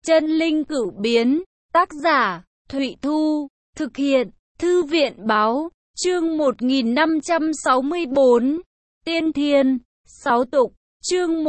Chân linh cửu biến, tác giả, Thụy Thu, thực hiện, Thư viện báo, chương 1564, Tiên Thiên, 6 tục, chương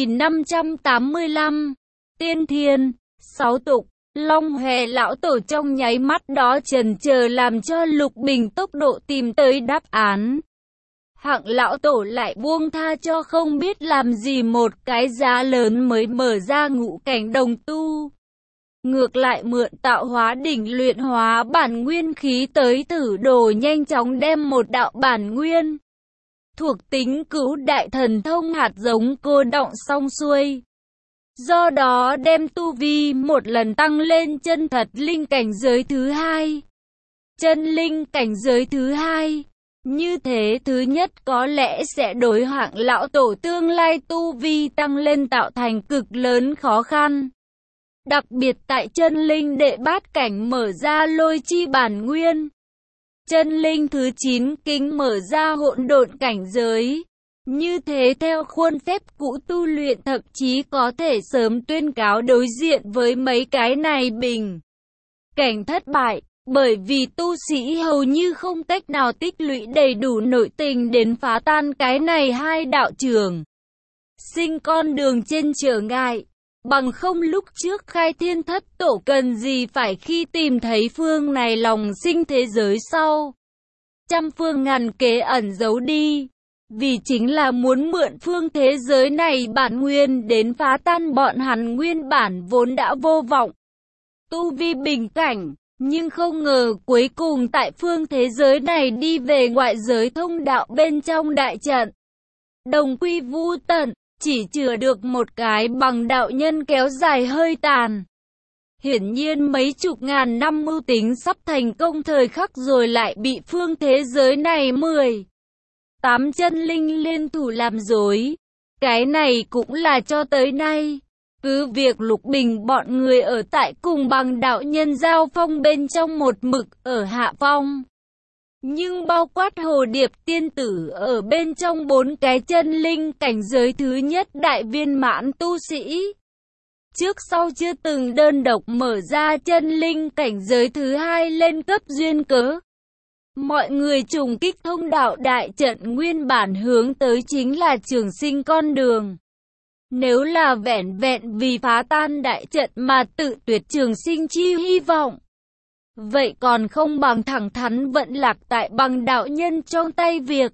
1585, Tiên Thiên, 6 tục. Long Hòe lão tổ trong nháy mắt đó chần chờ làm cho Lục Bình tốc độ tìm tới đáp án. Hạng lão tổ lại buông tha cho không biết làm gì một cái giá lớn mới mở ra ngũ cảnh đồng tu. Ngược lại mượn tạo hóa đỉnh luyện hóa bản nguyên khí tới thử đồ nhanh chóng đem một đạo bản nguyên thuộc tính cứu đại thần thông hạt giống cô đọng xong xuôi. Do đó đem tu vi một lần tăng lên chân thật linh cảnh giới thứ hai. Chân linh cảnh giới thứ hai. Như thế thứ nhất có lẽ sẽ đối Hạng lão tổ tương lai tu vi tăng lên tạo thành cực lớn khó khăn. Đặc biệt tại chân linh đệ bát cảnh mở ra lôi chi bản nguyên. Chân linh thứ 9 kính mở ra hỗn độn cảnh giới. Như thế theo khuôn phép cũ tu luyện thậm chí có thể sớm tuyên cáo đối diện với mấy cái này bình cảnh thất bại. Bởi vì tu sĩ hầu như không cách nào tích lũy đầy đủ nội tình đến phá tan cái này hai đạo trường sinh con đường trên trở ngại. Bằng không lúc trước khai thiên thất tổ cần gì phải khi tìm thấy phương này lòng sinh thế giới sau. Trăm phương ngàn kế ẩn giấu đi. Vì chính là muốn mượn phương thế giới này bản nguyên đến phá tan bọn hắn nguyên bản vốn đã vô vọng. Tu vi bình cảnh. Nhưng không ngờ cuối cùng tại phương thế giới này đi về ngoại giới thông đạo bên trong đại trận. Đồng quy vu tận, chỉ chừa được một cái bằng đạo nhân kéo dài hơi tàn. Hiển nhiên mấy chục ngàn năm mưu tính sắp thành công thời khắc rồi lại bị phương thế giới này 18 chân linh liên thủ làm dối. Cái này cũng là cho tới nay. Cứ việc Lục Bình bọn người ở tại cùng bằng đạo nhân giao phong bên trong một mực ở hạ phong. Nhưng bao quát Hồ Điệp tiên tử ở bên trong 4 cái chân linh cảnh giới thứ nhất đại viên mãn tu sĩ. Trước sau chưa từng đơn độc mở ra chân linh cảnh giới thứ hai lên cấp duyên cớ. Mọi người trùng kích thông đạo đại trận nguyên bản hướng tới chính là trường sinh con đường. Nếu là vẻn vẹn vì phá tan đại trận mà tự tuyệt trường sinh chi hy vọng, vậy còn không bằng thẳng thắn vận lạc tại bằng đạo nhân trong tay việc.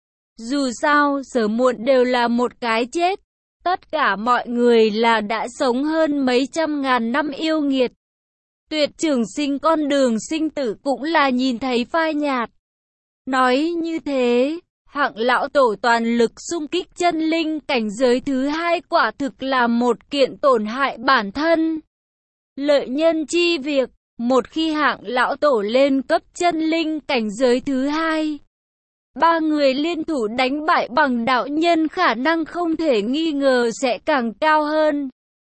Dù sao, sớm muộn đều là một cái chết. Tất cả mọi người là đã sống hơn mấy trăm ngàn năm yêu nghiệt. Tuyệt trường sinh con đường sinh tử cũng là nhìn thấy phai nhạt. Nói như thế, Hạng lão tổ toàn lực xung kích chân linh cảnh giới thứ hai quả thực là một kiện tổn hại bản thân. Lợi nhân chi việc, một khi Hạng lão tổ lên cấp chân linh cảnh giới thứ hai, 3 người liên thủ đánh bại bằng đạo nhân khả năng không thể nghi ngờ sẽ càng cao hơn.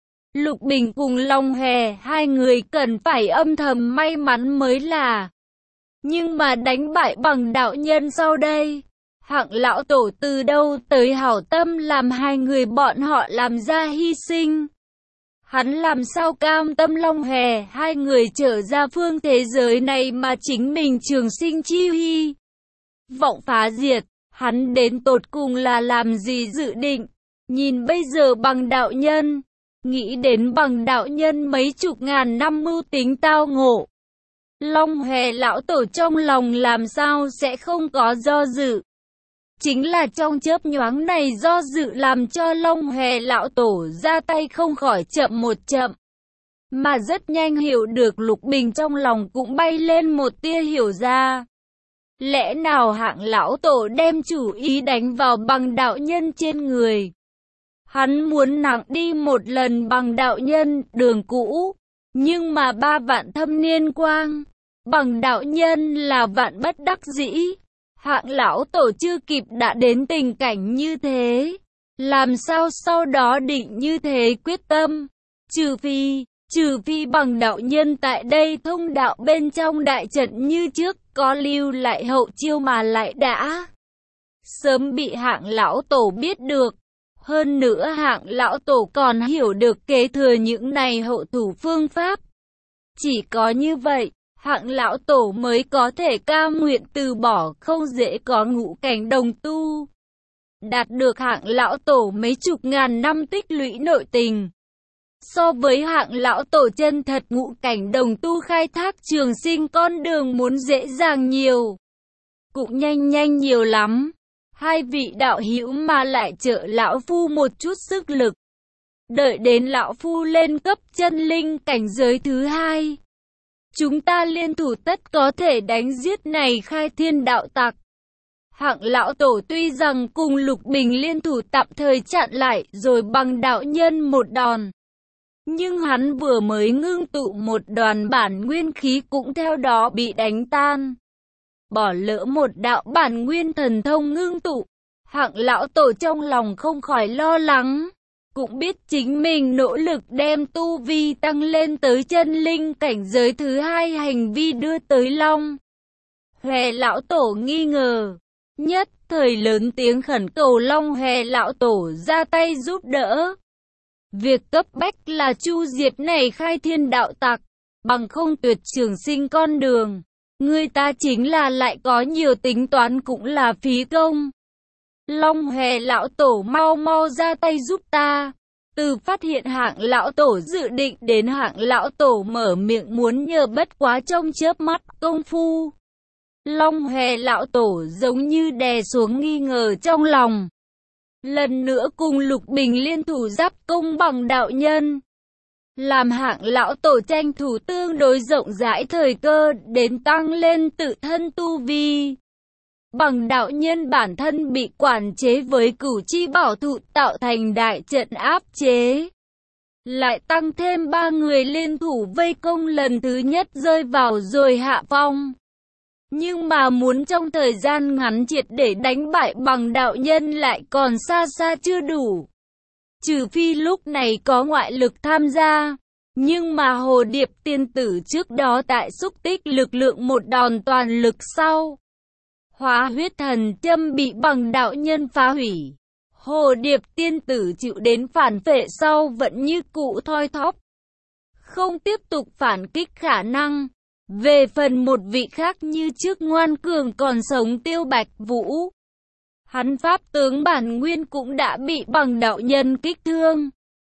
Lục Bình cùng Long Hòe hai người cần phải âm thầm may mắn mới là. Nhưng mà đánh bại bằng đạo nhân sau đây, Hạng lão tổ từ đâu tới hảo tâm làm hai người bọn họ làm ra hy sinh. Hắn làm sao cam tâm Long Hòe hai người trở ra phương thế giới này mà chính mình trường sinh chi hy vọng phá diệt. Hắn đến tột cùng là làm gì dự định. Nhìn bây giờ bằng đạo nhân, nghĩ đến bằng đạo nhân mấy chục ngàn năm mưu tính tao ngộ, Long Hòe lão tổ trong lòng làm sao sẽ không có do dự. Chính là trong chớp nhoáng này do dự làm cho Long Hòe lão tổ ra tay không khỏi chậm một chậm. Mà rất nhanh hiểu được Lục Bình trong lòng cũng bay lên một tia hiểu ra. Lẽ nào Hạng lão tổ đem chủ ý đánh vào bằng đạo nhân trên người. Hắn muốn nặng đi một lần bằng đạo nhân đường cũ. Nhưng mà 3 vạn thâm niên quang, bằng đạo nhân là vạn bất đắc dĩ. Hạng lão tổ chưa kịp đã đến tình cảnh như thế. Làm sao sau đó định như thế quyết tâm. Trừ phi bằng đạo nhân tại đây thông đạo bên trong đại trận như trước có lưu lại hậu chiêu mà lại đã sớm bị Hạng lão tổ biết được. Hơn nữa Hạng lão tổ còn hiểu được kế thừa những này hậu thủ phương pháp. Chỉ có như vậy, Hạng lão tổ mới có thể cam nguyện từ bỏ, không dễ có ngũ cảnh đồng tu. Đạt được Hạng lão tổ mấy chục ngàn năm tích lũy nội tình. So với Hạng lão tổ chân thật ngũ cảnh đồng tu khai thác trường sinh con đường muốn dễ dàng nhiều. Cũng nhanh nhiều lắm. Hai vị đạo hữu mà lại trợ lão phu một chút sức lực. Đợi đến lão phu lên cấp chân linh cảnh giới thứ 2. Chúng ta liên thủ tất có thể đánh giết này khai thiên đạo tặc. Hạng lão tổ tuy rằng cùng Lục Bình liên thủ tạm thời chặn lại rồi bằng đạo nhân một đòn. Nhưng hắn vừa mới ngưng tụ một đoàn bản nguyên khí cũng theo đó bị đánh tan. Bỏ lỡ một đạo bản nguyên thần thông ngưng tụ. Hạng lão tổ trong lòng không khỏi lo lắng. Cũng biết chính mình nỗ lực đem tu vi tăng lên tới chân linh cảnh giới thứ 2 hành vi đưa tới Long Hòe lão tổ nghi ngờ. Nhất thời lớn tiếng khẩn cầu Long Hòe lão tổ ra tay giúp đỡ. Việc cấp bách là chu diệt này khai thiên đạo tặc, bằng không tuyệt trường sinh con đường. Người ta chính là lại có nhiều tính toán cũng là phí công. Long Hòe lão tổ mau ra tay giúp ta. Từ phát hiện Hạng lão tổ dự định đến Hạng lão tổ mở miệng muốn nhờ bất quá trong chớp mắt công phu. Long Hòe lão tổ giống như đè xuống nghi ngờ trong lòng. Lần nữa cùng Lục Bình liên thủ giáp công bằng đạo nhân. Làm Hạng lão tổ tranh thủ tương đối rộng rãi thời cơ đến tăng lên tự thân tu vi. Bằng đạo nhân bản thân bị quản chế với cửu chi bảo thụ tạo thành đại trận áp chế. Lại tăng thêm 3 người liên thủ vây công lần thứ nhất rơi vào rồi hạ phong. Nhưng mà muốn trong thời gian ngắn triệt để đánh bại bằng đạo nhân lại còn xa chưa đủ. Trừ phi lúc này có ngoại lực tham gia. Nhưng mà Hồ Điệp tiên tử trước đó tại xúc tích lực lượng một đòn toàn lực sau. Hóa huyết thần châm bị bằng đạo nhân phá hủy. Hồ Điệp tiên tử chịu đến phản phệ sau vẫn như cũ thoi thóp. Không tiếp tục phản kích khả năng. Về phần một vị khác như trước ngoan cường còn sống Tiêu Bạch Vũ. Hắn pháp tướng bản nguyên cũng đã bị bằng đạo nhân kích thương.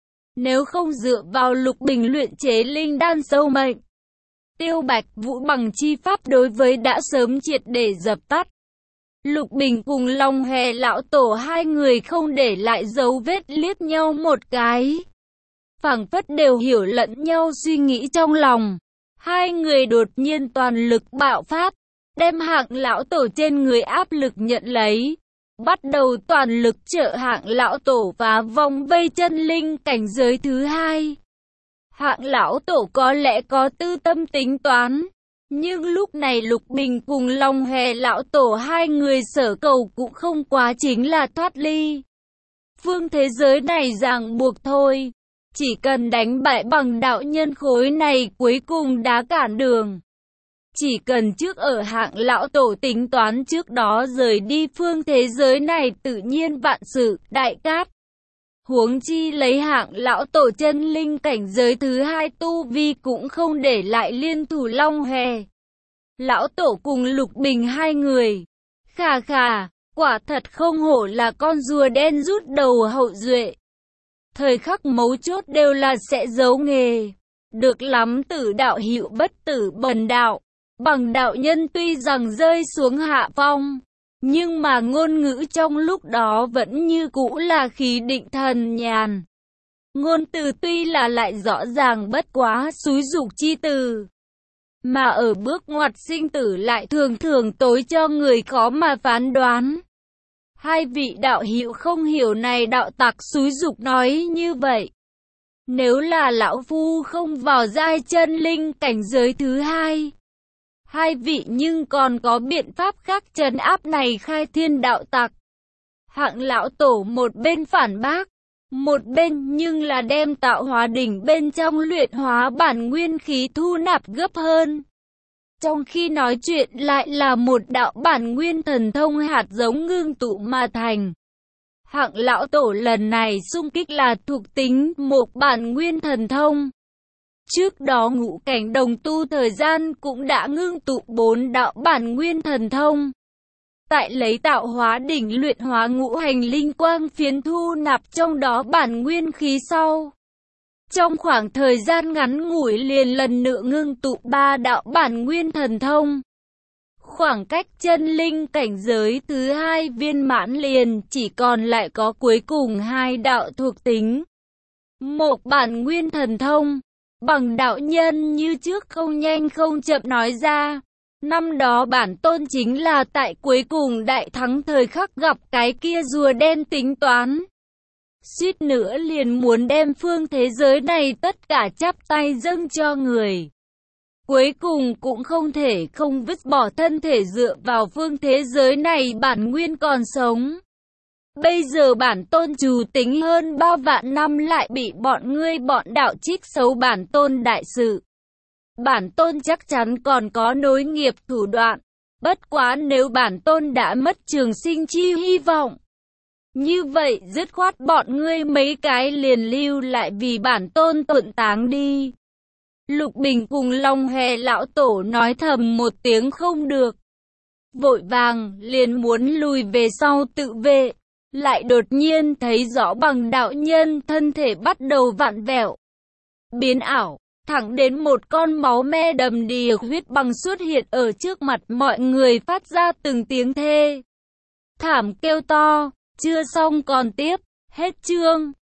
Nếu không dựa vào Lục Bình luyện chế linh đan sâu mệnh, Tiêu Bạch Vũ bằng chi pháp đối với đã sớm triệt để dập tắt. Lục Bình cùng Long Hòe lão tổ hai người không để lại dấu vết liếc nhau một cái. Phảng phất đều hiểu lẫn nhau suy nghĩ trong lòng. Hai người đột nhiên toàn lực bạo phát, đem Hạng lão tổ trên người áp lực nhận lấy. Bắt đầu toàn lực trợ Hạng lão tổ phá vòng vây chân linh cảnh giới thứ 2. Hạng lão tổ có lẽ có tư tâm tính toán. Nhưng lúc này Lục Bình cùng Long Hòe lão tổ hai người sở cầu cũng không quá chính là thoát ly phương thế giới này ràng buộc thôi. Chỉ cần đánh bại bằng đạo nhân khối này cuối cùng đã cản đường. Chỉ cần trước ở Hạng lão tổ tính toán trước đó rời đi phương thế giới này tự nhiên vạn sự đại cát. Huống chi lấy Hạng lão tổ chân linh cảnh giới thứ 2 tu vi cũng không để lại liên thủ Long Hòe lão tổ cùng Lục Bình hai người. Khà, quả thật không hổ là con rùa đen rút đầu hậu duệ. Thời khắc mấu chốt đều là sẽ giấu nghề. Được lắm Tử đạo hữu bất tử bần đạo. Bằng đạo nhân tuy rằng rơi xuống hạ phong, nhưng mà ngôn ngữ trong lúc đó vẫn như cũ là khí định thần nhàn. Ngôn từ tuy là lại rõ ràng bất quá xúi giục chi từ. Mà ở bước ngoặt sinh tử lại thường tối cho người khó mà phán đoán. Hai vị đạo hữu không hiểu này đạo tặc xúi giục nói như vậy. Nếu là lão phu không vào giai chân linh cảnh giới thứ 2. Hai vị nhưng còn có biện pháp khác trấn áp này khai thiên đạo tặc. Hạng lão tổ một bên phản bác. Một bên nhưng là đem tạo hóa đỉnh bên trong luyện hóa bản nguyên khí thu nạp gấp hơn. Trong khi nói chuyện lại là một đạo bản nguyên thần thông hạt giống ngưng tụ mà thành. Hạng lão tổ lần này xung kích là thuộc tính một bản nguyên thần thông. Trước đó ngũ cảnh đồng tu thời gian cũng đã ngưng tụ 4 đạo bản nguyên thần thông. Tại lấy tạo hóa đỉnh luyện hóa ngũ hành linh quang phiến thu nạp trong đó bản nguyên khí sau. Trong khoảng thời gian ngắn ngủi liền lần nữa ngưng tụ 3 đạo bản nguyên thần thông. Khoảng cách chân linh cảnh giới thứ 2 viên mãn liền chỉ còn lại có cuối cùng 2 đạo thuộc tính. Một bản nguyên thần thông, bằng đạo nhân như trước không nhanh không chậm nói ra. Năm đó bản tôn chính là tại cuối cùng đại thắng thời khắc gặp cái kia rùa đen tính toán. Suýt nữa liền muốn đem phương thế giới này tất cả chắp tay dâng cho người. Cuối cùng cũng không thể không vứt bỏ thân thể dựa vào phương thế giới này bản nguyên còn sống. Bây giờ bản tôn trù tính hơn 3 vạn năm lại bị bọn ngươi bọn đạo trích xấu bản tôn đại sự. Bản tôn chắc chắn còn có nối nghiệp thủ đoạn. Bất quá nếu bản tôn đã mất trường sinh chi hy vọng, như vậy dứt khoát bọn ngươi mấy cái liền lưu lại vì bản tôn tuận táng đi. Lục Bình cùng Long Hề lão tổ nói thầm một tiếng không được. Vội vàng liền muốn lùi về sau tự vệ. Lại đột nhiên thấy rõ bằng đạo nhân thân thể bắt đầu vặn vẹo, biến ảo, thẳng đến một con máu me đầm đìa huyết băng xuất hiện ở trước mặt mọi người phát ra từng tiếng thê thảm kêu to. Chưa xong còn tiếp, hết chương.